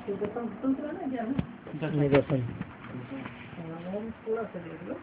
निदर्शन। थोड़ा सा देख लो।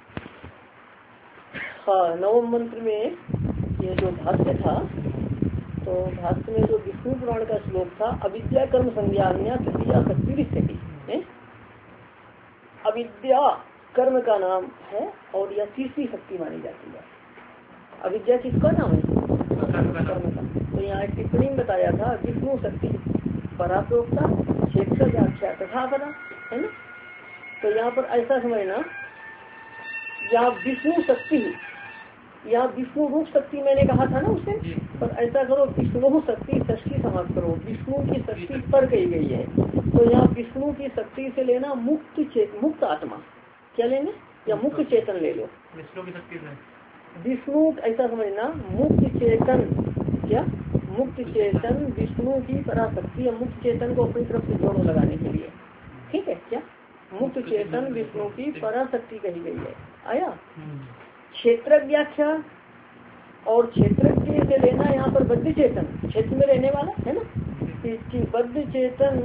हाँ, नवम मंत्र में ये जो भाष्य था, तो भाष्य में जो विष्णु पुराण का श्लोक था, अविद्या कर्म संज्ञान्या तृतीया शक्ति स्थिति है। अविद्या कर्म का नाम है और यह तीसरी शक्ति मानी जाती है। अविद्या किसका नाम है? कर्म का। तो यहाँ टिप्पणी में बताया था विष्णु शक्ति पराप्रोक्ता क्षेत्र व्याख्या तथा परा है ना। तो यहाँ पर ऐसा समझना, यहाँ विष्णु शक्ति, यहाँ विष्णु रूप शक्ति मैंने कहा था ना उसे, पर ऐसा करो विष्णु शक्ति षष्ठी समाप्त करो, विष्णु की शक्ति पर कही गई है। तो यहाँ विष्णु की शक्ति से लेना मुक्त आत्मा क्या लेंगे, या मुक्त चेतन ले लो। विष्णु की शक्ति से विष्णु ऐसा समझना, मुक्त चेतन क्या, मुक्त चेतन विष्णु की पराशक्ति या मुक्त चेतन को अपनी तरफ से जोड़ो लगाने के लिए, ठीक है क्या। मुक्त चेतन विष्णु की पराशक्ति कही गई है। आया क्षेत्र व्याख्या, और क्षेत्र से लेना यहाँ पर बद्ध चेतन, क्षेत्र में रहने वाला है ना, कि बद्ध चेतन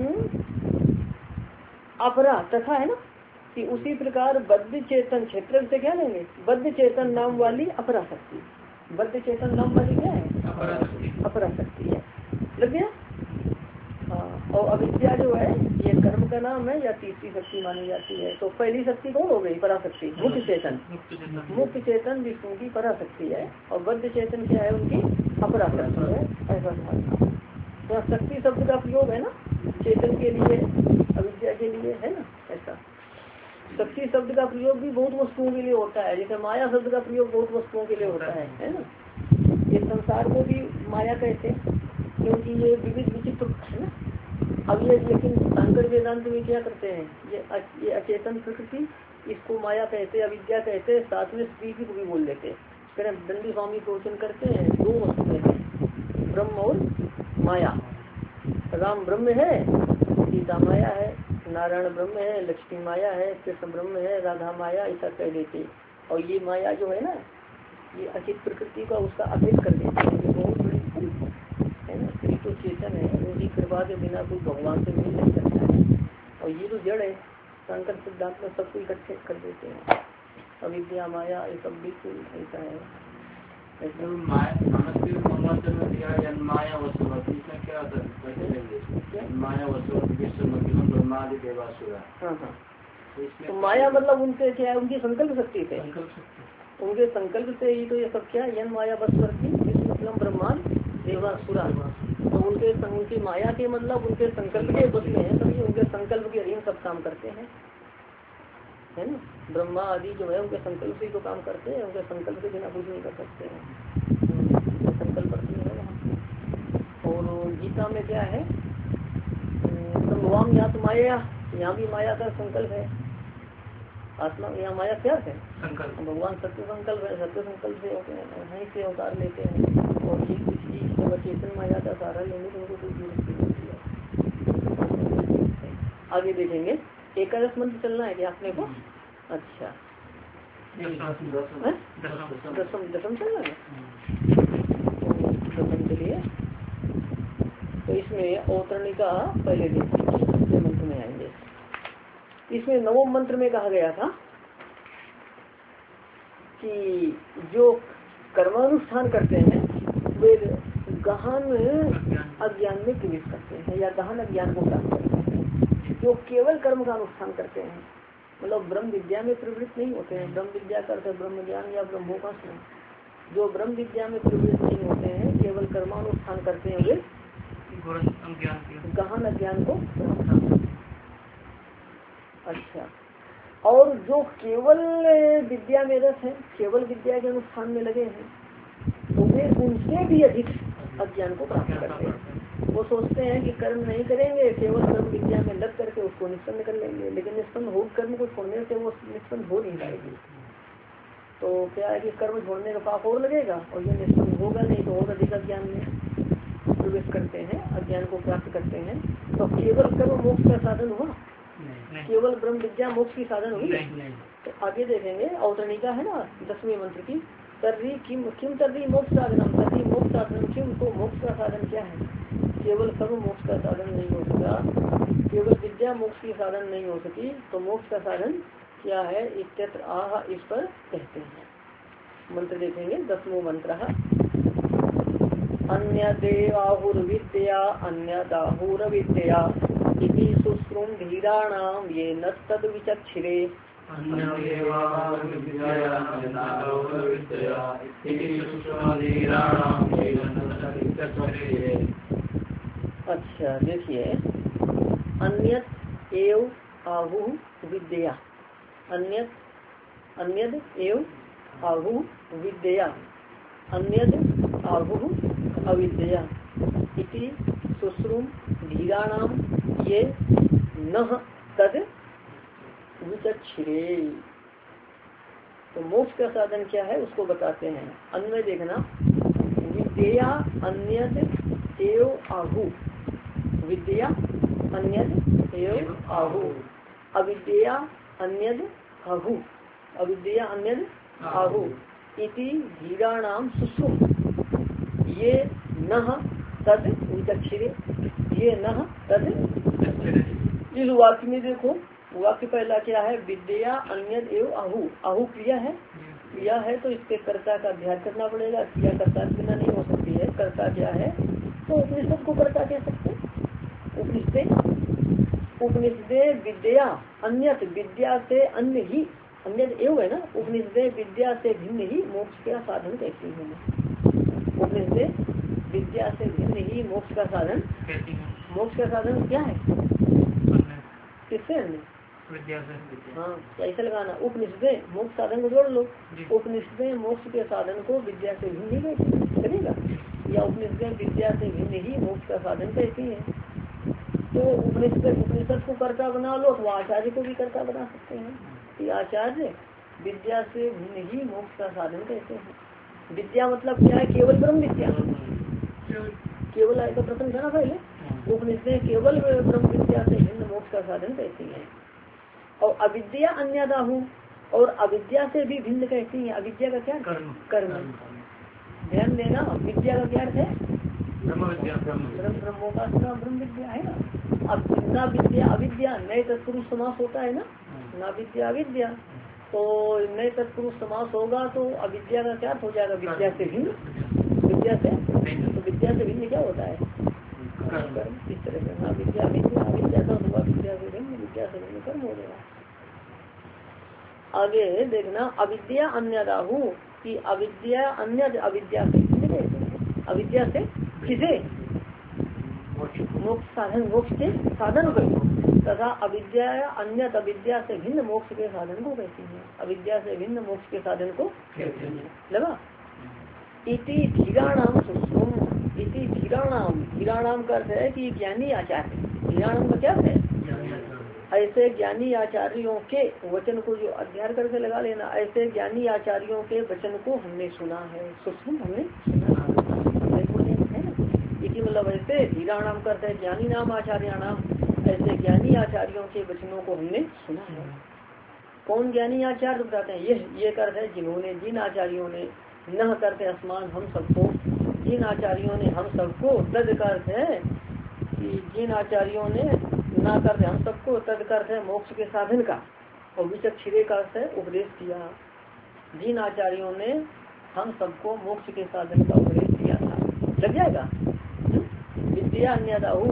अपरा तथा है ना, कि उसी प्रकार बद्ध चेतन क्षेत्र से क्या लेंगे, बद्ध चेतन नाम वाली अपरा शक्ति। बद्ध चेतन नाम वाली क्या है, अपरा शक्ति है। लग गया। हाँ, और अविद्या जो है ये कर्म का नाम है या तीसरी शक्ति मानी जाती है। तो पहली शक्ति कौन हो गई, पराशक्ति, मुक्त चेतन। मुक्त चेतन विष्णु की पराशक्ति है और बद्ध चेतन क्या है, उनकी अपरा शक्ति है। ऐसा समझना। तो शक्ति शब्द का प्रयोग है ना चेतन के लिए, अविद्या के लिए है ना। ऐसा शक्ति शब्द का प्रयोग भी बहुत वस्तुओं के लिए होता है, जैसे माया शब्द का प्रयोग बहुत वस्तुओं के लिए होता है ना। ये संसार को भी माया कहते हैं क्योंकि ये विविध विचित्र है ना। अब ये लेकिन शंकर वेदांत में क्या करते हैं, ये अचेतन प्रकृति इसको माया कहते हैं, अविद्या कहते हैं, साथ में स्त्री को भी बोल देते हैं। दंडी स्वामी क्वेश्चन करते हैं, दो वस्तुएं हैं ब्रह्म और माया। राम ब्रह्म है, सीता माया है, नारायण ब्रह्म है, लक्ष्मी माया है, कृष्ण ब्रह्म है, राधा माया, ऐसा कह देते। और ये माया जो है ना, ये अचित प्रकृति का उसका अभेद कर देते हैं। बहुत बड़ी है ना, स्त्री तो चेतन है, उनकी कृपा के बिना कोई भगवान से मिल नहीं सकता है। और ये जो जड़ है, शंकर सिद्धांत में सबको इकट्ठे कर देते हैं। अविद्या माया ये सब बिल्कुल ऐसा है। तो माया मतलब उनसे क्या है, उनकी संकल्प शक्ति से, उनके संकल्प से ही तो ये सब क्या यन माया बसवर्ती विष्णु ब्रह्मांड देवासुरा। तो उनकी माया के मतलब उनके संकल्प के बस में है, तभी उनके संकल्प के अधीन सब काम करते हैं, है ना। ब्रह्मा आदि जो है उनके संकल्प से तो काम करते हैं, उनके संकल्प के बिना कुछ नहीं कर सकते हैं। संकल्प करते हैं वहाँ। और गीता में क्या है, संभवाम या तो माया, यहाँ भी माया का संकल्प है। आत्मा यहाँ माया क्या है, भगवान सत्य संकल्प है, सत्य संकल्प से होते हैं, वहीं से अवतार लेते हैं। और ये किसी चेतन माया का सहारा लेने को उनको कोई जरूरत नहीं है। आगे देखेंगे। एकादश मंत्र चलना है क्या आपने को? अच्छा, दसम चलना है। दसम के लिए तो इसमें अवतरणिका पहले दिन मंत्र में आएंगे। इसमें नवम मंत्र में कहा गया था कि जो कर्मानुष्ठान करते हैं वे गहन अज्ञान में प्रवेश करते हैं या गहन अज्ञान को प्राप्त करते हैं। जो केवल कर्म का अनुष्ठान करते हैं मतलब ब्रह्म विद्या में प्रवृत्त नहीं होते हैं। ब्रह्म विद्या करते ब्रह्म ज्ञान या ब्रह्मोपासना। जो ब्रह्म विद्या में प्रवृत्त नहीं होते हैं, केवल कर्मानुष्ठान करते हैं, वे गहन अज्ञान को अच्छा। और जो केवल विद्या में रस है, केवल विद्या के अनुष्ठान में लगे हैं, तो वे उनसे भी अधिक अज्ञान को प्राप्त करते हैं। वो सोचते हैं कि कर्म नहीं करेंगे, केवल कर्म विद्या में लग करके उसको निष्पन्न कर लेंगे, लेकिन निष्पन्न हो कर्म को छोड़ने से वो निष्पन्न हो नहीं पाएगी। तो क्या है कि कर्म छोड़ने का पाप और लगेगा और ये निष्पन्न होगा नहीं, तो और अधिक अज्ञान में प्रवेश करते हैं, अज्ञान को प्राप्त करते हैं। तो केवल कर्म मोक्ष का साधन हुआ, केवल ब्रह्म विद्या मोक्ष की साधन हुई। तो आगे देखेंगे अवतरणिका है ना 10वें मंत्र की। तर्री किम तर्री मोक्ष साधनम, तर्री मोक्ष साधन किम, तो मोक्ष का साधन क्या है? केवल कर्म मोक्ष का साधन नहीं हो सकता। अविद्या मोक्ष की साधन नहीं हो सकी तो मोक्ष का साधन क्या है, इत्यत्र आह इस पर कहते हैं। मंत्र देखेंगे 10वां मंत्र, अन्यदेवाहुर्विद्या अन्यदाहुरविद्या इति शुश्रूम धीराणाम ये न तद विचक्षिरे। अच्छा देखिए, अन्यत एव आहु विद्या, अन्यद एव आहु विद्या, अन्यद आहु अविद्या इति शुश्रूम धीराणाम ये नह तद विचक्षिरे। तो मोक्ष का साधन क्या है उसको बताते हैं। अन्वय देखना, विद्या अन्यद एव आहु, विद्या अन्यद एव आहु, अविद्या अन्यद आहु, अविद्या अन्यद आहु इति धीराणाम शुश्रूम ये नह तद विचक्षिरे, ये नह तद। इस वाक्य में देखो, वाक्य पहला क्या है, विद्या अन्यद एव आहु, आहु क्रिया है, क्रिया है तो इसके कर्ता का अध्ययन करना पड़ेगा, क्रिया कर्ता के बिना नहीं हो सकती है। कर्ता क्या है तो उपनिषद को कर्ता कह सकते हैं। उपनिषदे विद्या अन्यत, विद्या से अन्य ही, अन्यत एव है ना, उपनिषदे विद्या से भिन्न ही मोक्ष का साधन कहती है। उपनिषदे विद्या से भिन्न ही मोक्ष का साधन, मोक्ष का साधन क्या है, किससे अन्य, विद्या से। हाँ ऐसा लगाना, उपनिषदे मोक्ष साधन को जोड़ लो, उपनिषदे मोक्ष के साधन को विद्या से भिन्न ही कहती चलेगा, या उपनिषदे विद्या से भिन्न ही मोक्ष का साधन कहती है। तो उपनिषद को कर्ता बना लो तो आचार्य को भी कर्ता बना सकते हैं कि आचार्य विद्या से भिन्न ही मोक्ष का साधन कहते हैं। विद्या मतलब क्या है, केवल ब्रह्म विद्या, केवल आएगा प्रश्न था ना पहले, उपनिषदें केवल ब्रह्म विद्या से भिन्न मोक्ष का साधन कहती है। और अविद्या अन्यदाहु, और अविद्या से भी भिन्न कहती है। अविद्या का क्या कर्म, ध्यान देना, विद्या का क्या अर्थ है, ब्रह्मोपासना, ब्रह्म विद्या है ना। अब ना विद्या अविद्या, नए तत्पुरुष समास होता है ना विद्या अविद्या, तो नए तत्पुरुष समास होगा तो अविद्या का क्या हो जाएगा, विद्या से भिन्न, विद्या से, तो विद्या से भिन्न क्या होता है, कर्म। इस तरह से विद्या विद्या अविद्या का होगा, विद्या से भिन्न, विद्या से भिन्न कर्म हो जाएगा। आगे देखना, अविद्या अन्यदाहु की अविद्या अन्य अविद्या से भिन्न कहते हैं। अविद्या से किसे, मोक्ष साधन, मोक्ष के साधन को, तथा अविद्या अन्य अविद्या से भिन्न मोक्ष के साधन को कहती है। अविद्या से भिन्न मोक्ष के साधन को कहते हैं। लगा, इति धीराणाम सुश्रुम, इति धीराणाम, धीराणाम का अर्थ है कि ज्ञानी आचार्य, धीराणाम का क्या है, ऐसे ज्ञानी आचार्यों के वचन को, जो अध्ययन करके लगा लेना, ऐसे ज्ञानी आचार्यों के वचन को हमने सुना है, सुश्रुम हमने सुना है। इसी मतलब ऐसे धीराणाम करते हैं ज्ञानी नाम आचार्य नाम, ऐसे ज्ञानी आचार्यों के वचनों को हमने सुना है। कौन ज्ञानी आचार्य बताते हैं, ये करते हैं जिन्होंने, जिन आचार्यों ने, न करते अस्मान हम सबको, जिन आचार्यों ने हम सबको, तद करते है कि जिन आचार्यों ने, ना करते हम सबको, तद करते है मोक्ष के साधन का, और विचक्षिरे का अर्थ है उपदेश किया। जिन आचार्यों ने हम सबको मोक्ष के साधन का उपदेश किया था, लग जाएगा। विद्या अन्यदाहु,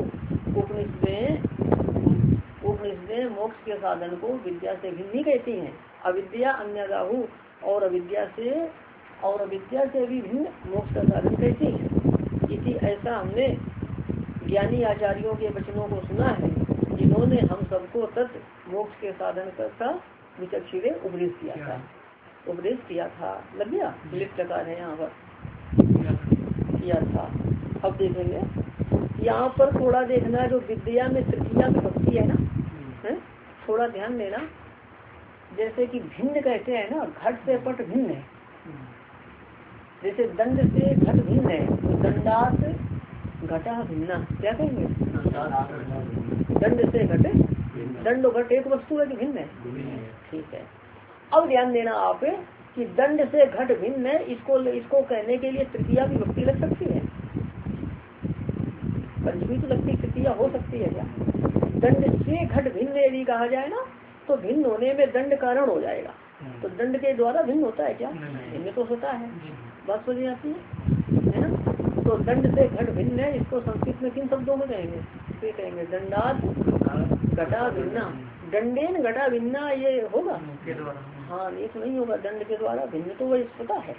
उपनिषदें मोक्ष के साधन को विद्या से भिन्न ही कहती हैं। अविद्या अन्यदाहु, और अविद्या से भी भिन्न मोक्ष का साधन कहती है। इसी ऐसा हमने ज्ञानी आचार्यों के वचनों को सुना है, जिन्होंने हम सबको तत् मोक्ष के साधन का विचक्षिरे उपदेश किया था। लग गया, लिप्त प्रकार है यहाँ पर किया था। अब देखेंगे यहाँ पर थोड़ा देखना, जो विद्या में तृतीया विभक्ति है ना, है? थोड़ा ध्यान देना। जैसे कि भिन्न कहते हैं ना, घट से पट भिन्न है, जैसे दंड से घट भिन्न है, तो दंडात घटा भिन्ना, क्या कहेंगे, दंड से घट, दंड और घट एक वस्तु है कि भिन्न है, ठीक है। अब ध्यान देना आप कि दंड से घट भिन्न है, इसको कहने के लिए तृतीया विभक्ति लग सकती है, पंचमी तो लगती, तृतीया हो सकती है क्या, दंड से घट भिन्न यदि कहा जाए ना तो भिन्न होने में दंड कारण हो जाएगा। तो दंड के द्वारा भिन्न होता है क्या? भिन्न तो होता है। बात समझ आती है ना? तो दंड से घट भिन्न है, इसको संस्कृत में किन शब्दों में कहेंगे? फिर कहेंगे दंडात घटा भिन्ना। दंडेन घटा भिन्ना ये होगा? हाँ, ये तो नहीं होगा। दंड के द्वारा भिन्न तो वही पता है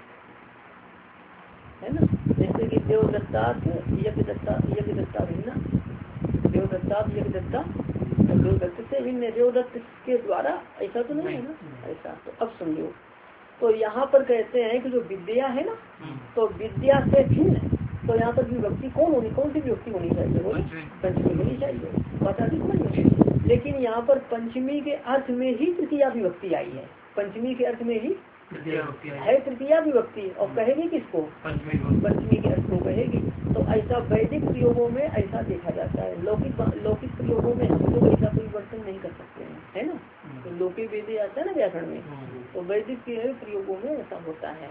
ना? जैसे कि देवदत्तात यज्ञ दत्ता भिन्ना, देवदत्तात यज्ञ दत्ता, देवदत्त से भिन्न, देवदत्त के द्वारा ऐसा तो नहीं है ना? ऐसा तो अब समझो। तो यहाँ पर कहते हैं कि जो विद्या है ना, तो विद्या से भिन्न, तो यहाँ पर विभक्ति कौन सी विभक्ति होनी चाहिए? पंचमी होनी चाहिए। बता दी समझ। लेकिन यहाँ पर पंचमी के अर्थ में ही तृतीया विभक्ति आई है। पंचमी के अर्थ में ही है तृतीया विभक्ति, और कहेगी किसको? पंचमी के अर्थ को कहेगी। तो ऐसा वैदिक प्रयोगों में ऐसा देखा जाता है। लौकिक प्रयोगों में हम लोग ऐसा परिवर्तन नहीं कर सकते हैं, है ना? तो लौकिक वेद आता है ना व्याकरण में, तो वैदिक प्रयोगों में ऐसा होता है।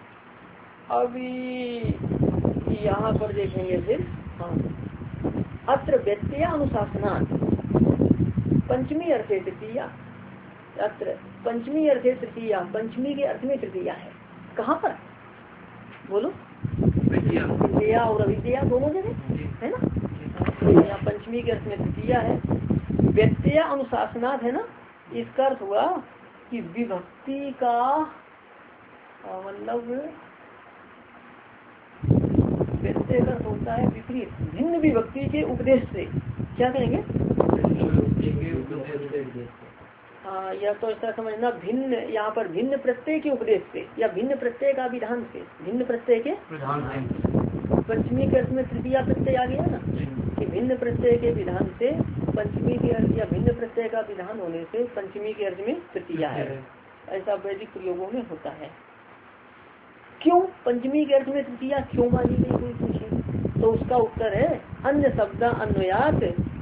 अभी यहाँ पर देखेंगे फिर, हाँ, अत्र व्यत्यय अनुशासनात् पंचमी अर्थे तृतीया, अत्र पंचमी अर्थे तृतीया, पंचमी के अर्थ में तृतीया है। कहाँ पर बोलो? विद्या और अविद्या दोनों जगह है ना? तो यहाँ पंचमी के अर्थ में तृतीया है। व्यत्यय अनुशासनात् है ना, इसका अर्थ हुआ कि विभक्ति का मतलब व्यत्यय का होता है विपरीत, भिन्न विभक्ति के उपदेश से। क्या कहेंगे? हाँ, या तो ऐसा समझना भिन्न, यहाँ पर भिन्न प्रत्यय के उपदेश से या भिन्न प्रत्यय का विधान से, भिन्न प्रत्यय के पंचमी के अर्थ में तृतीया प्रत्यय आ गया ना, कि भिन्न प्रत्यय के विधान से पंचमी के अर्थ या भिन्न प्रत्यय का विधान होने से पंचमी के अर्थ में तृतीया है। ऐसा वैदिक प्रयोगों में होता है। क्यों पंचमी के अर्थ में तृतीया क्यों मानी गई, कोई पूछे तो उसका उत्तर है अन्य शब्द अन्वयात।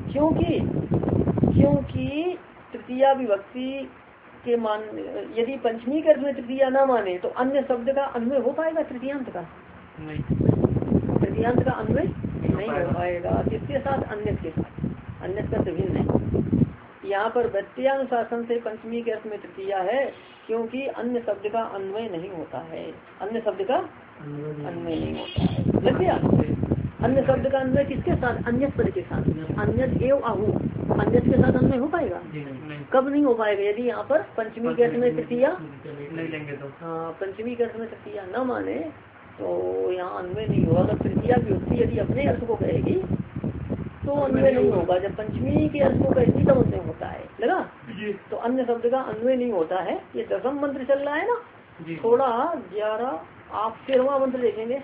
क्योंकि तृतीया विभक्ति के मान, यदि पंचमी के अर्थ में तृतीया ना माने तो अन्य शब्द का अन्वय हो पाएगा? तृतीयांत का नहीं, तृतीयांत का अन्वय नहीं हो पाएगा। किसके साथ? अन्य के साथ। अन्य का भिन्न है। यहाँ पर व्यत्यानुशासन से पंचमी के अर्थ में तृतीया है, क्योंकि अन्य शब्द का अन्वय नहीं होता है। अन्य शब्द का अन्वय नहीं होता है। लग गया? अन्य शब्द का अन्वय किसके साथ? अन्य पद के साथ। अन्य एवं आहु, अन्य के साथ अन्वय हो पाएगा? कब नहीं हो पाएगा? यदि यहाँ पर पंचमी के अर्थ में तृतीया नहीं लेंगे तो, हाँ, पंचमी के अर्थ में तृतीया न माने तो यहाँ अन्वय नहीं होगा। तो तृतीया विभक्ति यदि अपने अर्थ को कहेगी तो अन्वय नहीं होगा। जब पंचमी के अर्थ को कहेगी तब अन्वय होता है। लगा? तो अन्य शब्द का अन्वय नहीं होता है। ये 10वां मंत्र चल रहा है ना, थोड़ा 11 आप 13वां मंत्र देखेंगे।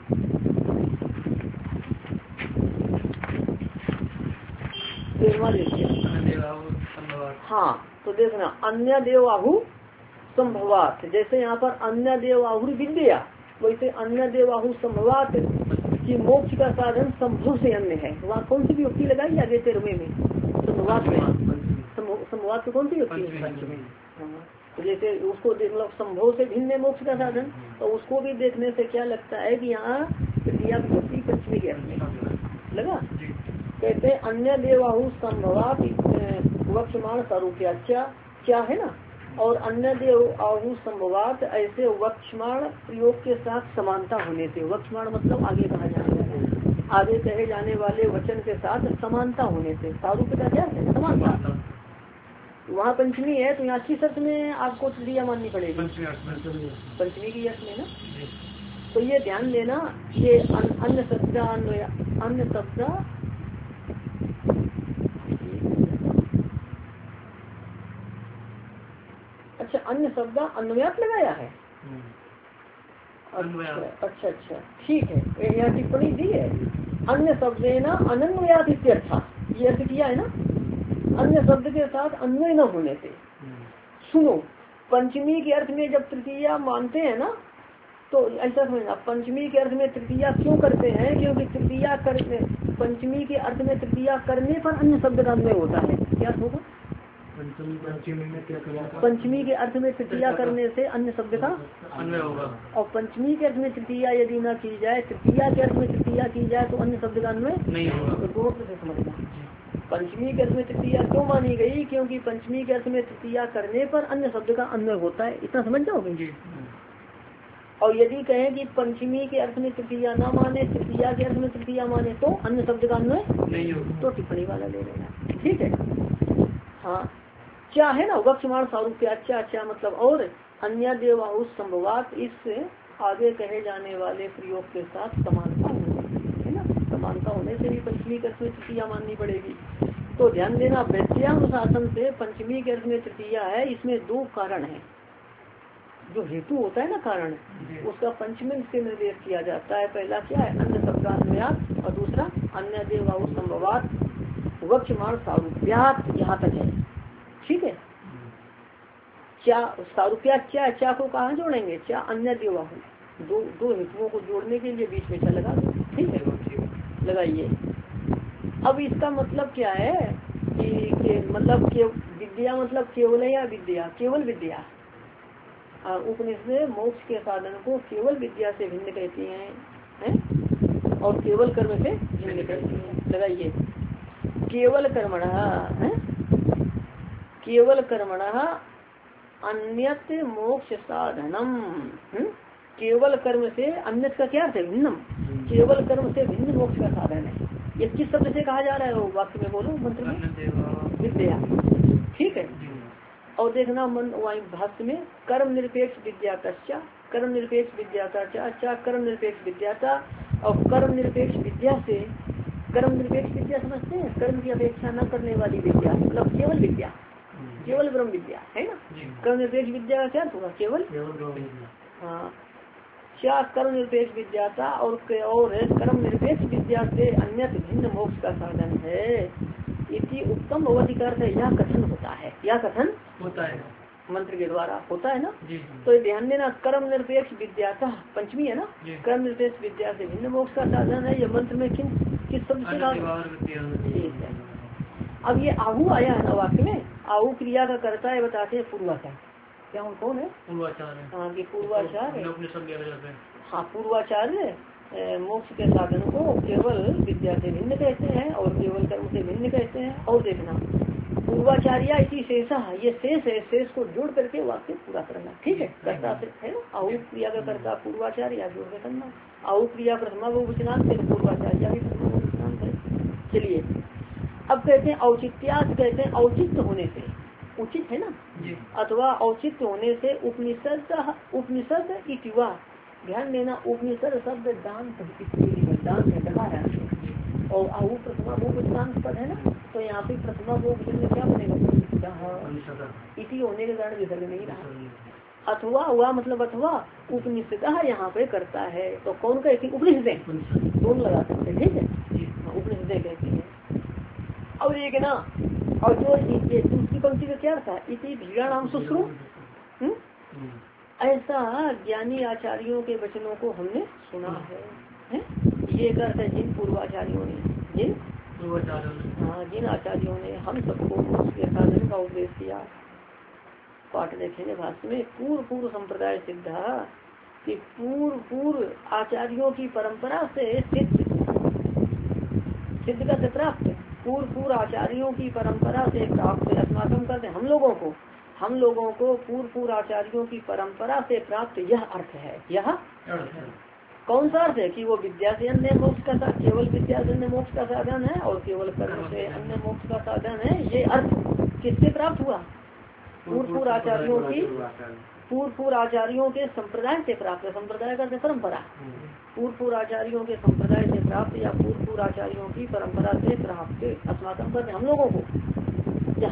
हाँ, तो देखना अन्य देव आहु संभवात, जैसे यहाँ पर अन्य देव आहु विद्या, वैसे अन्य देव आहु संभवात कि मोक्ष का साधन संभव से अन्य है। वहाँ कौन सी विभक्ति लगाई आगे 13वें में? संभवात में। संभवात में कौन सी विभक्ति? तो जैसे उसको देख लो, संभव से भिन्न मोक्ष का साधन, तो उसको भी देखने से क्या लगता है कि यहाँ तृतीया विभक्ति पंचमी के अर्थ में लगा। कहते हैं अन्य देवाहु संभवात वक्षमाण सारूप्या, क्या है ना, और अन्य देव आहु संभवात ऐसे वक्षमाण प्रयोग के साथ समानता होने से। वक्षमाण मतलब आगे कहा जाने वाले, आगे कहे जाने वाले वचन के साथ समानता होने से। सारूप्य का क्या है? समानता। वहाँ पंचमी है तो यहाँ किस अर्थ में आपको तृतीया माननी पड़ेगी? पंचमी की अर्थ में ना। तो ये ध्यान देना, ये अन्य शब्द अन्य शब्द अच्छा, अन्य शब्द अन्वयात लगाया है। अच्छा, ठीक है। यहाँ टिप्पणी दी है अन्य शब्द ना अनन्वयात इत्यर्थ, ये अर्थ किया है ना, अन्य शब्द के साथ अन्वय न होने से। सुनो, पंचमी के अर्थ में जब तृतीया मानते हैं ना, तो ऐसा समझना, पंचमी के अर्थ में तृतीया क्यों करते हैं? क्योंकि तृतीया करने, पंचमी के अर्थ में तृतीया करने पर अन्य शब्द का अन्वय होता है। क्या होगा? पंचमी के अर्थ में तृतीया करने से अन्य शब्द का अन्वय होगा, और पंचमी के अर्थ में तृतीया यदि न की जाए, तृतीया के अर्थ में तृतीया की जाए तो अन्य शब्द का अन्वय नहीं होगा। तो दोनों से समझना, पंचमी के अर्थ में तृतीया क्यों मानी गई? क्योंकि पंचमी के अर्थ में तृतीया करने पर अन्य शब्द का अन्वय होता है, इतना समझ जाओगे। और यदि कहें कि पंचमी के अर्थ में तृतीया ना माने, तृतीया के अर्थ में तृतीया माने, तो अन्य शब्द का अन्वय नहीं होगा, तो टिप्पणी वाला ले लेना। ठीक है। हाँ, क्या है ना, वक्षमाण सारूप्या, क्या मतलब और अन्य देवाहुस संभवात, इस आगे कहे जाने वाले प्रयोग के साथ समानता है ना, समानता होने से भी पंचमी के अर्थ में तृतीया माननी पड़ेगी। तो ध्यान देना, व्यत्यानुशासन से पंचमी के अर्थ में तृतीया है, इसमें दो कारण है। जो हेतु होता है ना कारण, उसका पंचमी से निर्देश किया जाता है। पहला क्या है, अन्य शब्दान्वयात, और दूसरा अन्य देवाहुस संभवात वक्षमाण सारूप्यात, यहाँ तक है। ठीक है। क्या सारूप्या, क्या को कहाँ जोड़ेंगे? क्या अन्य देवाहु, दो हेतुओं को जोड़ने के लिए बीच में क्या लगा दो। ठीक है, लगाइए। अब इसका मतलब क्या है कि मतलब विद्या मतलब केवल है या विद्या? केवल विद्या। उपनिषद मोक्ष के साधन को केवल विद्या से भिन्न कहती हैं, और केवल कर्म से भिन्न कहती हैं। लगाइए, केवल कर्मणः, केवल कर्मणः अन्यत मोक्ष साधनम। केवल कर्म से अन्यत का क्या अर्थ है? भिन्नम। केवल कर्म से भिन्न मोक्ष का साधन है। ये किस शब्द से कहा जा रहा है? वो वाक्य में बोलो, मंत्र में, विद्या। ठीक है। और देखना भाष्य में, कर्म निरपेक्ष विद्या का, कर्म निरपेक्ष विद्या का, कर्म निरपेक्ष विद्या का, और कर्म निरपेक्ष विद्या से, कर्म निरपेक्ष विद्या समझते हैं, कर्म की अपेक्षा न करने वाली विद्या, मतलब केवल विद्या, केवल ब्रह्म विद्या है ना। कर्म निरपेक्ष विद्या का क्या होगा? केवल। हाँ, क्या कर्म निरपेक्ष विद्या था और कर्म निरपेक्ष विद्या से अन्य भिन्न मोक्ष का साधन है। इति उत्तम भगवती का अर्थ है, यह कथन होता है, यह कथन होता है मंत्र के द्वारा, होता है ना। तो ध्यान देना, कर्म निरपेक्ष विद्या का पंचमी है ना, कर्म निरपेक्ष विद्या से भिन्न मोक्ष का साधन है। यह मंत्र में किस शब्द से कहा? अब ये आहू आया है ना वाक्य में, आहू क्रिया का करता है, बताते हैं पूर्वाचार्य। क्या कौन है? पूर्वाचार्य। हाँ, कि पूर्वाचार्य, हाँ पूर्वाचार्य मोक्ष के साधन को केवल विद्या से भिन्न कहते हैं और केवल कर्म से भिन्न कहते हैं। और देखना, पूर्वाचार्य इसी शेषा, ये शेष है, शेष को जोड़ करके वाक्य पूरा करना। ठीक है, कर्ता है ना, आहू क्रिया का कर्ता पूर्वाचार्य, जोड़ के करना। आहू क्रिया प्रथमा बहुवचनांत है, पूर्वाचार्य भी प्रथमा बहुवचनांत है। चलिए, अब कहते हैं औचित्यात, कहते हैं औचित्य होने से, उचित है ना, अथवा औचित्य होने से उपनिषद इतिवा। ध्यान देना, उपनिषद शब्द दान दान है, डकार है, और आहू प्रथमा बहुवचनांत पद है ना, तो यहाँ पे प्रथमा बहुवचन में क्या बनेगा? इति होने के कारण विसर्ग नहीं रहा। अथवा हुआ मतलब अथवा उपनिषद यहाँ पे करता है, तो कौन कहती? उपनिषद, दोनों लगा सकते। ठीक है, उपनिषद कहती है। और एक ना, और जो दूसरी पंक्ति का क्या था? इति भीड़ाणाम शुश्रूम, ऐसा ज्ञानी आचार्यों के वचनों को हमने सुना है? ये अर्थ है जिन पूर्वाचार्यों ने, जिन आचार्यों ने हम सबको मोक्ष के साधन का उपदेश किया। पाठ देखेंगे भाष्य में, पूर्व संप्रदाय सिद्धा, कि पूर्व आचार्यों की परंपरा से सिद्ध का प्राप्त, पूर्व आचार्यों की परंपरा से प्राप्त, अस्माकम करते हम लोगों को पूर्व आचार्यों की परंपरा से प्राप्त यह अर्थ है। यह कौन सा अर्थ है? कि वो विद्या से अन्य मोक्ष का, केवल विद्या से अन्य मोक्ष का साधन है और केवल कर्म से अन्य मोक्ष का साधन है। ये अर्थ किससे प्राप्त हुआ? पूर्व आचार्यों के संप्रदाय से प्राप्त। संप्रदाय का परंपरा, पूर्व आचार्यों के संप्रदाय से प्राप्त या पूर्व आचार्यों की परंपरा से प्राप्त। अस्माकम करते हम लोगों को,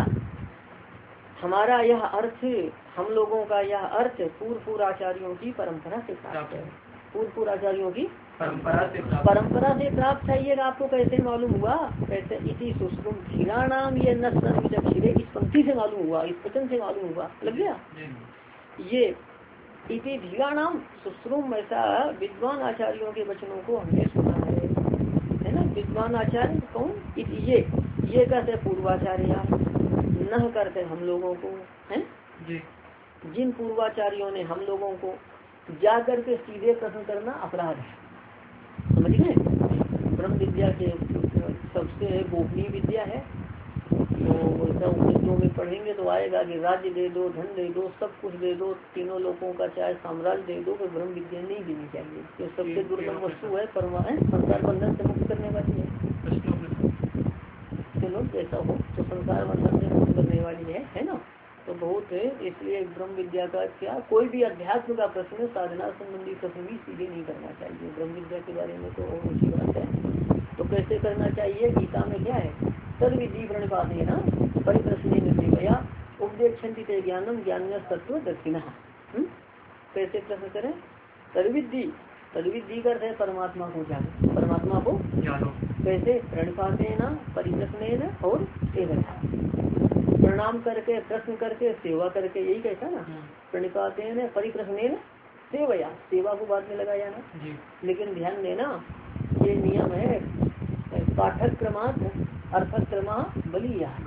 हमारा यह अर्थ, हम लोगों का यह अर्थ पूर्व आचार्यों की परंपरा से प्राप्त है। पूर्व आचार्यों की परंपरा से प्राप्त है। ये आपको कैसे मालूम हुआ? कैसे? इसी सुश्रुम धीराणाम, ये नक्षिरे, इस पंक्ति से मालूम हुआ, इस वचन से मालूम हुआ। लग गया? ये इति धीराणाम सुश्रुम, ऐसा विद्वान आचार्यों के वचनों को हमने सुना है ना। विद्वान आचार्य कौन? ये कहते पूर्वाचार्य, न करते हम लोगों को, हैं? जिन पूर्वाचार्यों ने हम लोगों को जा करके सीधे प्रश्न करना अपराध है, समझ गए? ब्रह्म विद्या के सबसे गोपनीय विद्या है। तो वैसा उपनिषदों में पढ़ेंगे तो आएगा कि राज्य दे दो, धन दे दो, सब कुछ दे दो, तीनों लोगों का चाहे साम्राज्य दे दो, तो ब्रह्म विद्या नहीं देनी चाहिए। तो सबसे दुर्लभ वस्तु है संसार बंधन से मुक्त करने वाली है। चलो जैसा हो, तो संसार बंधन से मुक्त करने वाली है ना। तो बहुत है, इसलिए ब्रह्म विद्या का क्या, कोई भी अध्यात्म का प्रश्न, साधना संबंधी प्रश्न भी सीधे नहीं करना चाहिए। ब्रह्म विद्या के बारे में तो और ऊँची बात है। तो कैसे करना चाहिए, गीता में क्या है, तद विधि प्रणिपाते न परिप्रश्न सेवया उपदेक्षन्ति ते ज्ञानम ज्ञान तत्व दक्षिणा। कैसे प्रश्न करें, तद्विधि, तद्विधि करते हैं परमात्मा को जानो, परमात्मा को जानो। कैसे, प्रणिपाते न परिप्रश्न और सेवया, प्रणाम करके, प्रश्न करके, सेवा करके, यही कहता ना। प्रणिपाते न परिप्रश्न सेवया, सेवा को बाद में लगाया ना। लेकिन ध्यान देना, ये नियम है पाठक क्रमात अर्थक्रमा बलियान,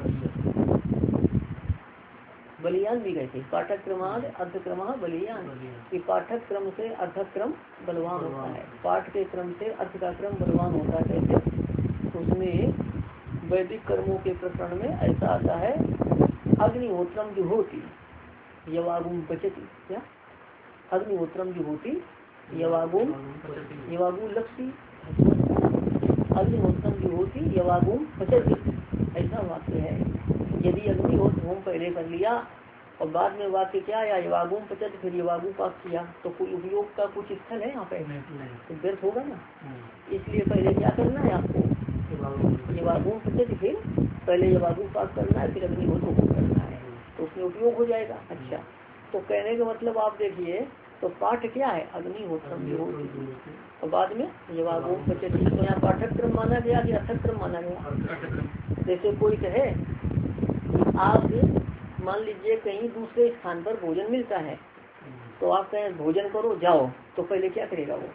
बलियान भी कहते, पाठक क्रमात अर्थक्रमा बलियान, कि पाठक क्रम से अर्थक्रम बलवान होता है, पाठ के क्रम से अर्थ का क्रम बलवान होता है। कैसे, उसमें वैदिक कर्मों के प्रकरण में ऐसा आता है, अग्निहोत्रम जुहोति यवागुम पचति, क्या अग्निहोत्रम जुहोति यवागुम, यवागुम लक्ष्मी, अग्निहोत्रम जुहोति यवागुम पचति, ऐसा वाक्य है। यदि अग्निहोत्र होम पहले कर लिया और बाद में वाक्य क्या आया, यवागुम पचति, फिर यवागु पाक किया, तो कोई उपयोग का कुछ स्थल है यहाँ पे, तो व्यर्थ होगा ना। इसलिए पहले क्या करना है आपको, यवागुम पचति, फिर पहले यवागु पाक करना है, फिर अग्निहोत्र होम करना है, तो उसमें उपयोग हो जाएगा। अच्छा, तो कहने का मतलब आप देखिए, तो पाठ क्या है, अग्निहोत्रम जुहोति, और बाद में यवागुम पचति। तो यहाँ पाठक क्रम माना गया कि अर्थक क्रम माना गया। जैसे कोई कहे आप मान लीजिए कहीं दूसरे स्थान पर भोजन मिलता है, तो आप कहें भोजन करो जाओ, तो पहले क्या करेगा वो,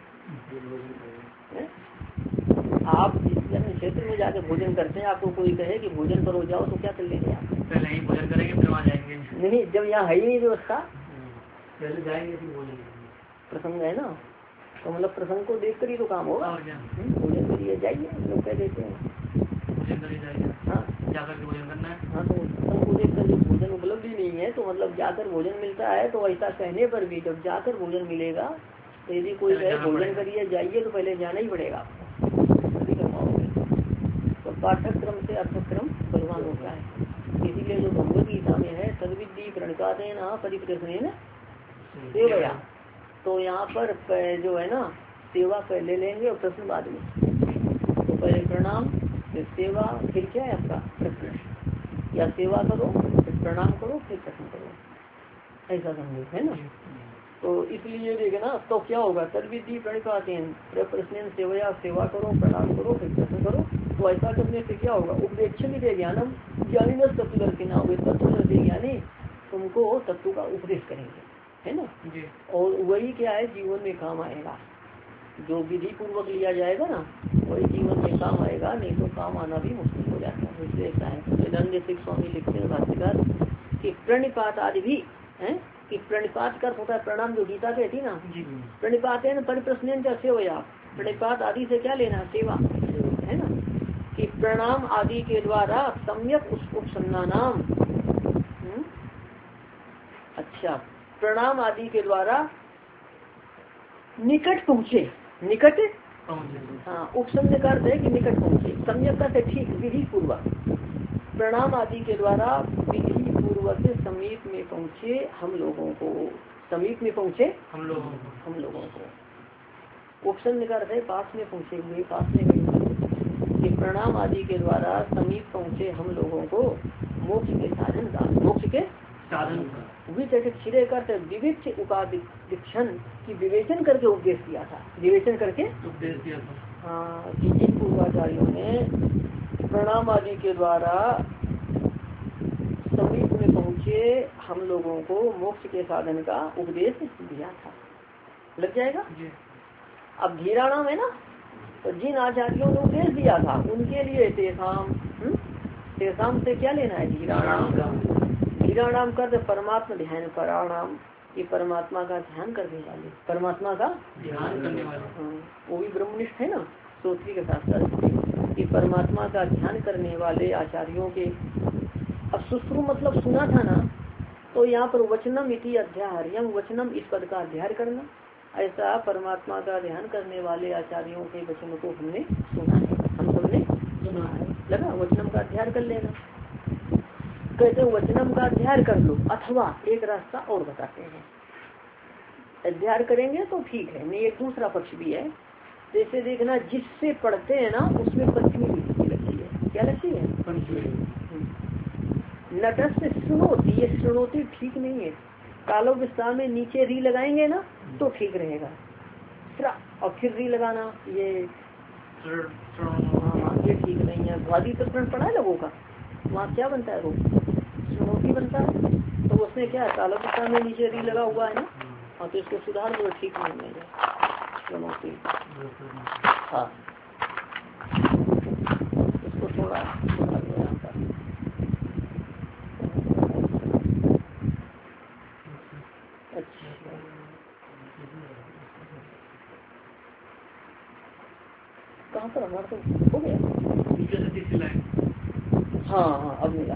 आप जिस क्षेत्र में जाके भोजन करते हैं, आपको कोई कहे कि भोजन करो जाओ, तो क्या कर लेंगे आप, पहले ही भोजन करेंगे फिर वहाँ जाएंगे। नहीं, जब यहाँ है ही नहीं व्यवस्था, पहले जाएंगे फिर भोजन, प्रसंग है ना, तो मतलब प्रसंग को देख कर ही तो काम होगा। भोजन करिए जाइए, लोग कह देते हैं भोजन करिए जाइए, हाँ जाकर के भोजन करना है। हाँ, तो प्रसंग को देख कर जब भोजन उपलब्ध ही नहीं है, तो मतलब जाकर भोजन मिलता है, तो ऐसा कहने पर भी जब जाकर भोजन मिलेगा, तो यदि कोई कहे भोजन करिए जाइए, तो पहले जाना ही पड़ेगा आपको, नहीं कर पाओगे। तो पाठक क्रम से अर्थक्रम बलवान होता है। इसीलिए जो भगवद गीता में है, तद्विधि प्रणिपातेन परिप्रश्नेन सेवया, तो यहाँ पर जो है ना, सेवा पहले लेंगे और प्रश्न बाद में। तो पहले प्रणाम, फिर सेवा, फिर क्या है आपका प्रश्न, या सेवा करो फिर प्रणाम करो फिर प्रश्न करो, ऐसा समझो, है ना। तो इसलिए देखना, तो क्या होगा, तद्विधि प्रणिपातेन प्रश्न सेवया, सेवा करो, प्रणाम करो, फिर प्रश्न करो। तो ऐसा करने से क्या होगा, उपदेक्षण दे ज्ञानम ज्ञानी न तत्वदर्शिना, वे तत्वदर्शी ज्ञानी तुमको तत्व का उपदेश करेंगे, है ना। और वही क्या है, जीवन में काम आएगा, जो विधि पूर्वक लिया जाएगा ना, वही जीवन में काम आएगा, नहीं तो काम आना भी मुश्किल हो जाता है। इसलिए ऐसा है, वेदांत सिख स्वामी लिखते हैं भाष्यकार कि प्रणिपात आदि भी है, कि प्रणिपात का होता है प्रणाम, जो गीता कहती ना, प्रणिपात है ना परिप्रश्न का सेवया, प्रणिपात आदि से क्या लेना, सेवा, है ना, कि प्रणाम आदि के द्वारा सम्यक उपसन्ना नाम, अच्छा, प्रणाम आदि के द्वारा निकट पहुँचे, निकट, हाँ, उपसम्य का अर्थ है कि निकट पहुँचे, सम्यक का ठीक विधि पूर्वक, प्रणाम आदि के द्वारा विधि पूर्वक समीप में पहुँचे हम लोगों को, समीप में पहुँचे हम लोगों को, उपसम्य का अर्थ है पास में पहुँचे हुए, पास में गए, कि प्रणाम आदि के द्वारा समीप पहुँचे हम लोगों को मोक्ष के साधन का, मोक्ष के साधन विचक्षिरे करते विविध उपाधिक्षण की विवेचन करके उपदेश किया था, विवेचन करके उपदेश किया था। हाँ, कि जिन पूर्वाचार्यों ने प्रणाम आदि के द्वारा समीप में पहुँचे हम लोगों को मोक्ष के साधन का उपदेश दिया था। लग जाएगा। अब धीराणाम है ना, तो जिन आचार्यों ने उपदेश दिया था उनके लिए तेसाम, तेसाम से क्या लेना है, धीराणाम, धीराणाम कर परमात्मा ध्यान पराणाम, ये परमात्मा का ध्यान करने वाले, परमात्मा का ध्यान करने वाले, वो भी ब्रह्मनिष्ठ है ना, श्रोत्री के साथ साथ कि परमात्मा का ध्यान करने वाले आचार्यों के, अब सुश्रु मतलब सुना था ना, तो यहाँ पर वचनम इति अध्याहार्यम, वचनम इस पद का अध्ययन करना, ऐसा परमात्मा का ध्यान करने वाले आचार्यों के वचन को हमने सुना है, हम सबने सुना है। लगा वचनम का अध्ययन कर लेना। कहते वचनम का अध्ययन कर लो, अथवा एक रास्ता और बताते हैं, अध्ययन करेंगे तो ठीक है, नहीं एक दूसरा पक्ष भी है। जैसे देखना जिससे पढ़ते हैं ना उसमें पंचमी विभक्ति लगती है। क्या लगती है? नटस से श्रृणोति, ये श्रृणोति ठीक नहीं है। कालो विस्तार में नीचे री लगाएंगे ना तो ठीक रहेगा, और फिर री लगाना ये ये ठीक नहीं है। द्वादी प्रकरण पढ़ा है लोगों का, वहाँ क्या बनता है? वो श्रृणोति बनता है, तो उसमें क्या है, कालो विस्तार में नीचे री लगा हुआ है ना, हाँ तो इसको सुधार दो, ठीक नहीं है श्रृणोति। हाँ इसको थोड़ा सुधार दो यहाँ पर। अच्छा कहाँ पर हमारा तो हो गया? हाँ हाँ अब मिला।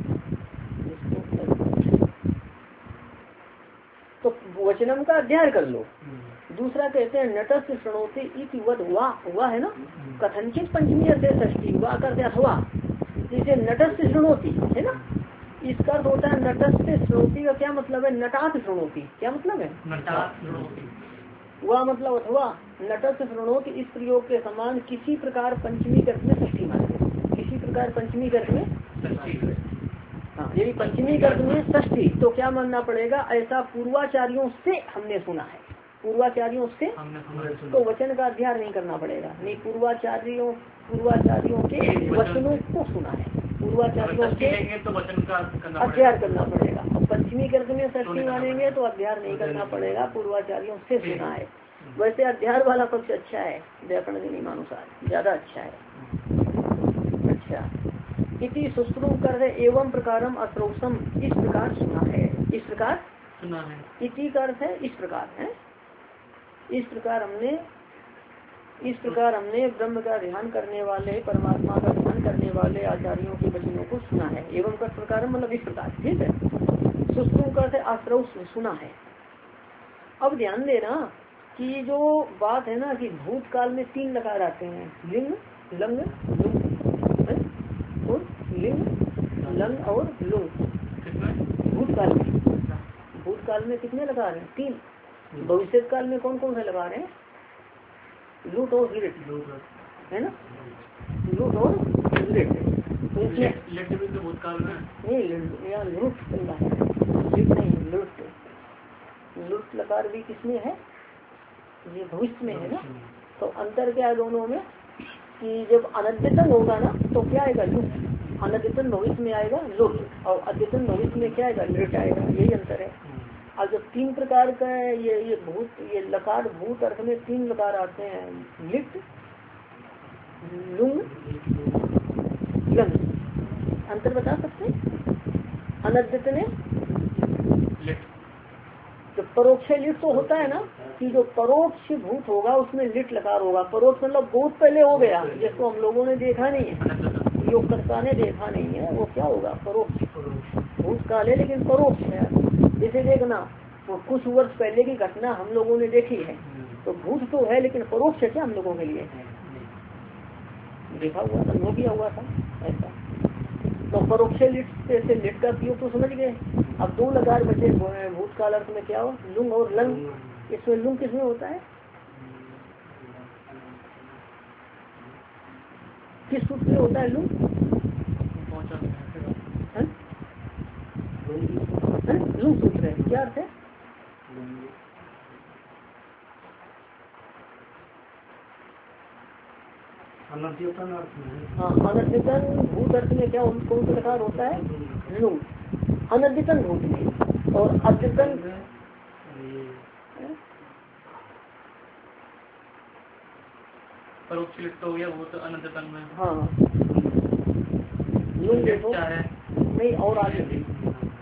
तो वचनम का अध्ययन कर लो। दूसरा कहते हैं नटस श्रृणोति इति वद, हुआ है ना, कथनचित पंचमी अध्याय षष्ठी, हुआ करते अथवा, जैसे नटस श्रृणोति है ना, इसका अर्थ होता है नटस श्रृणोति का क्या मतलब है? नटात श्रृणोति, क्या मतलब है? नटात श्रृणोति। वह मतलब अथवा नटस श्रृणोति इस प्रयोग के समान किसी प्रकार पंचमी गर्भ में षष्ठी माने, किसी प्रकार पंचमी गर्भ में षष्ठी। हाँ यदि पंचमी गर्भ में षष्ठी तो क्या मानना पड़ेगा? ऐसा पूर्वाचार्यों से हमने सुना है, पूर्वाचार्यों से, तो वचन का अध्ययन नहीं करना पड़ेगा, नहीं पूर्वाचार्यों के वचनों को सुना है, पूर्वाचार्यों के तो वचन का अध्ययन करना पड़ेगा। और पंचमी गर्भ में षष्ठी मानेंगे तो अध्ययन नहीं करना पड़ेगा, पूर्वाचार्यों से सुना है। वैसे अध्ययन वाला पक्ष अच्छा है, व्याकरण के नियमानुसार ज्यादा अच्छा है। अच्छा इति सुश्रुम कर एवं प्रकारम अश्रौसम, इस प्रकार सुना है, इस प्रकार सुना है। इति का अर्थ है इस प्रकार है, इस प्रकार हमने ब्रह्म का ध्यान करने वाले, परमात्मा का ध्यान करने वाले आचार्यों के वचनों को सुना है। एवं का प्रकार मतलब इस प्रकार, ठीक है। सुश्रुम का अर्थ आश्रौस सुना है। अब ध्यान देना कि जो बात है ना कि भूतकाल में 3 लकार आते हैं, लिंग, लंग, लुंग, और लिंग, लंग और लुंग। भूतकाल में कितने लगा रहे हैं? 3। भविष्य काल में कौन कौन से लगा रहे हैं? लूट और लिट है ना, लूट और लिट। भूतकाल में नहीं, यहाँ लूट चल रहा है, लिट नहीं, लूट लकार भी किसमें है? ये भविष्य में है ना। तो अंतर क्या है दोनों में कि जब अनद्यतन होगा ना तो क्या आएगा? लुट। अनद्यतन भविष्य में आएगा लुट, और अद्यतन भविष्य में क्या आएगा? लिट आएगा। यही अंतर है। और जब 3 प्रकार का ये भूत, ये लकार भूत अर्थ में 3 लकार आते हैं, लिट, लुंग, लंग। अंतर बता सकते? अनद्यतन लिट, जो परोक्ष लिट तो होता है ना कि जो परोक्ष भूत होगा उसमें लिट लकार होगा। परोक्ष मतलब बहुत पहले हो गया, जिसको हम लोगों ने देखा नहीं है, योगकर्ता ने देखा नहीं है, वो क्या होगा? परोक्ष। भूतकाल है लेकिन परोक्ष है। जैसे देखना वो कुछ वर्ष पहले की घटना हम लोगों ने देखी है, तो भूत तो है लेकिन परोक्ष है क्या हम लोगों के लिए? देखा हुआ था, अनुभव किया हुआ था ऐसा। तो परोक्ष लिट से लिट का प्रयोग तो समझ गए। अब 2 लकार बचे भूतकाल अर्थ में, क्या हो? लुंग और लंग। इसमें लुंग किसमें होता है? किस सूत्र में होता है लुंग? लुंग सूत्र है। क्या अर्थ है? हाँ अनद्यतन भूत अर्थ में क्या कौन सा लकार होता है? लुंग। अनद्यतन भूत में, और अद्यतन परोक्ष लिट हो गया भूत अनद्यतन में। हाँ लुंग देखो नहीं, और आगे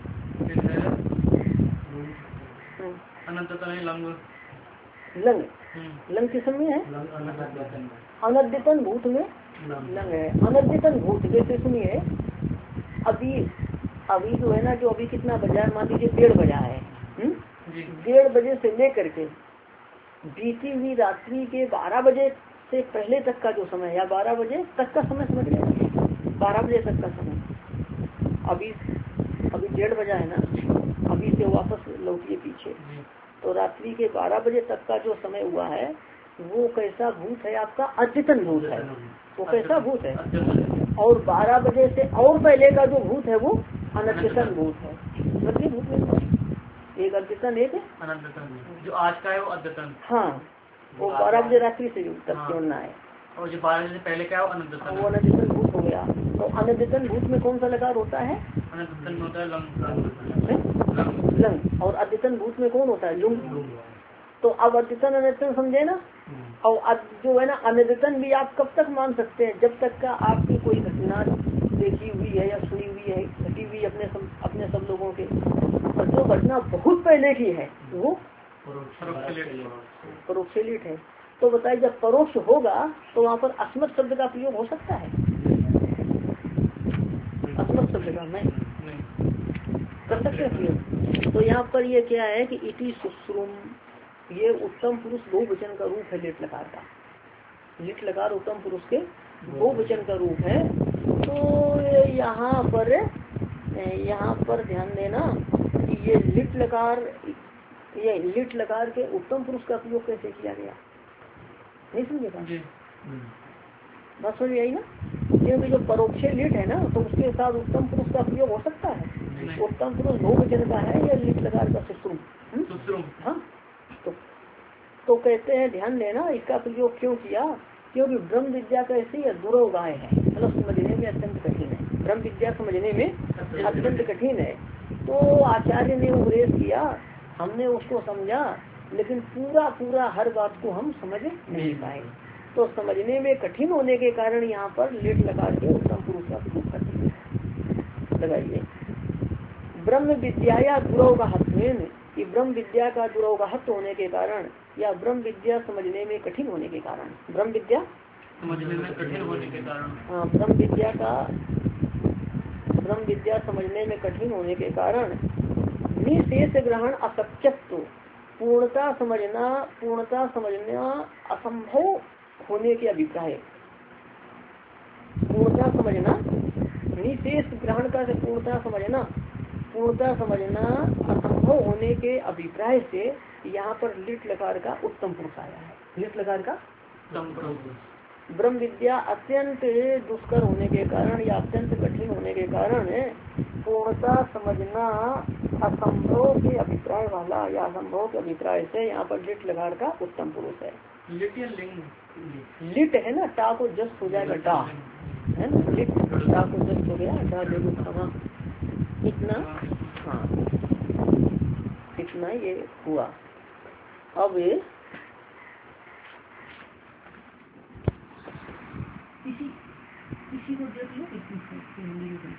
अनंततन लंग, लंग लंग किस में है? अनद्यतन भूत में लंग है। अनद्यतन भूत जैसे सुनिए, अभी जो है ना, जो अभी कितना बजा है, मान लीजिए 1:30 बजा है। 1:30 बजे से लेकर के बीती हुई रात्रि के 12 बजे से पहले तक का जो समय, या 12 बजे तक का समय, समझ गए? 12 बजे तक का समय, अभी 1:30 बजा है ना, अभी से वापस लौटिए पीछे, तो रात्रि के 12 बजे तक का जो समय हुआ है वो कैसा भूत है आपका? अद्यतन भूत है। वो कैसा भूत है? और 12 बजे से और पहले का जो भूत है वो अनद्यतन भूत है। मतलब भूत में एक अद्यतन, एक जो आज का है वो अद्यतन। हाँ, वो 12 बजे रात्रि से तक जोड़ना है। और जो 12 बजे से पहले क्या है वो अनद्यतन, वो अनद्यतन भूत हो गया। तो अनद्यतन भूत में कौन सा लकार होता है? अनद्यतन में होता है लंग। और अद्यतन भूत में कौन होता है? लुंग। तो अब अद्यतन अनद्यतन समझे ना। और जो है ना, अनद्यतन भी आप कब तक मान सकते हैं? जब तक का आपकी कोई घटना देखी हुई है या सुनी हुई है, घटी हुई अपने सब लोगों के, और जो घटना बहुत पहले की है वो परोक्षलिट है। तो बताइए, जब परोक्ष होगा तो वहाँ पर अस्मत् शब्द का प्रयोग हो सकता है? अस्मत् शब्द का मैं कर सकते हैं। तो यहाँ पर ये क्या है कि इति सुश्रुम, ये उत्तम पुरुष बहुवचन का रूप है लिट लकार का। लिट लकार उत्तम पुरुष के बहुवचन का रूप है। तो यहाँ पर ध्यान देना कि ये लिट लकार के उत्तम पुरुष का प्रयोग कैसे किया गया, नहीं समझेगा? बस समझ आई ना। क्योंकि जो परोक्ष लिट है ना, तो उसके साथ उत्तम पुरुष का प्रयोग हो सकता है। उत्तम पुरुष बहुवचन का है या लिट लकार का? सुश्रुम। हाँ, तो कहते हैं, ध्यान देना, इसका प्रयोग क्यों किया? क्योंकि ब्रह्म विद्या कैसी है? दुरोगाय है, मतलब समझने में अत्यंत कठिन है। ब्रह्म विद्या समझने में अत्यंत कठिन है। तो आचार्य ने उपदेश किया, हमने उसको समझा, लेकिन पूरा हर बात को हम समझ नहीं पाए। तो समझने में कठिन होने के कारण यहाँ पर लिट लगा के उत्तम पुरुष का प्रयोग कर दिया। लगाइए, ब्रह्म विद्या या दुरोगाहत्वेन, कि ब्रह्म विद्या का दुरोगाहत्व होने के कारण, या ब्रह्म विद्या समझने में कठिन होने के कारण, ब्रह्म विद्या समझने में कठिन होने के कारण, हाँ, ब्रह्म विद्या समझने में कठिन होने के कारण, निशेष ग्रहण अशक्यत्व, पूर्णता समझना असंभव होने के अभिप्राय। पूर्णता समझना, निशेष ग्रहण का पूर्णता समझना असंभव होने के अभिप्राय से यहाँ पर लिट लकार का उत्तम पुरुष आया है। लिट लकार का ब्रह्म विद्या अत्यंत दुष्कर होने के कारण या अत्यंत कठिन होने के कारण, पूर्णता समझना असंभव के अभिप्राय वाला या असंभव के अभिप्राय से यहाँ पर लिट लकार का उत्तम पुरुष है। लिट है ना, टा को जस्ट हो जाएगा, डा है ना, लिट टा को जस्ट हो गया, डा देखो खाना इतना। हाँ, इतना ये हुआ। अब इसी को देख लो,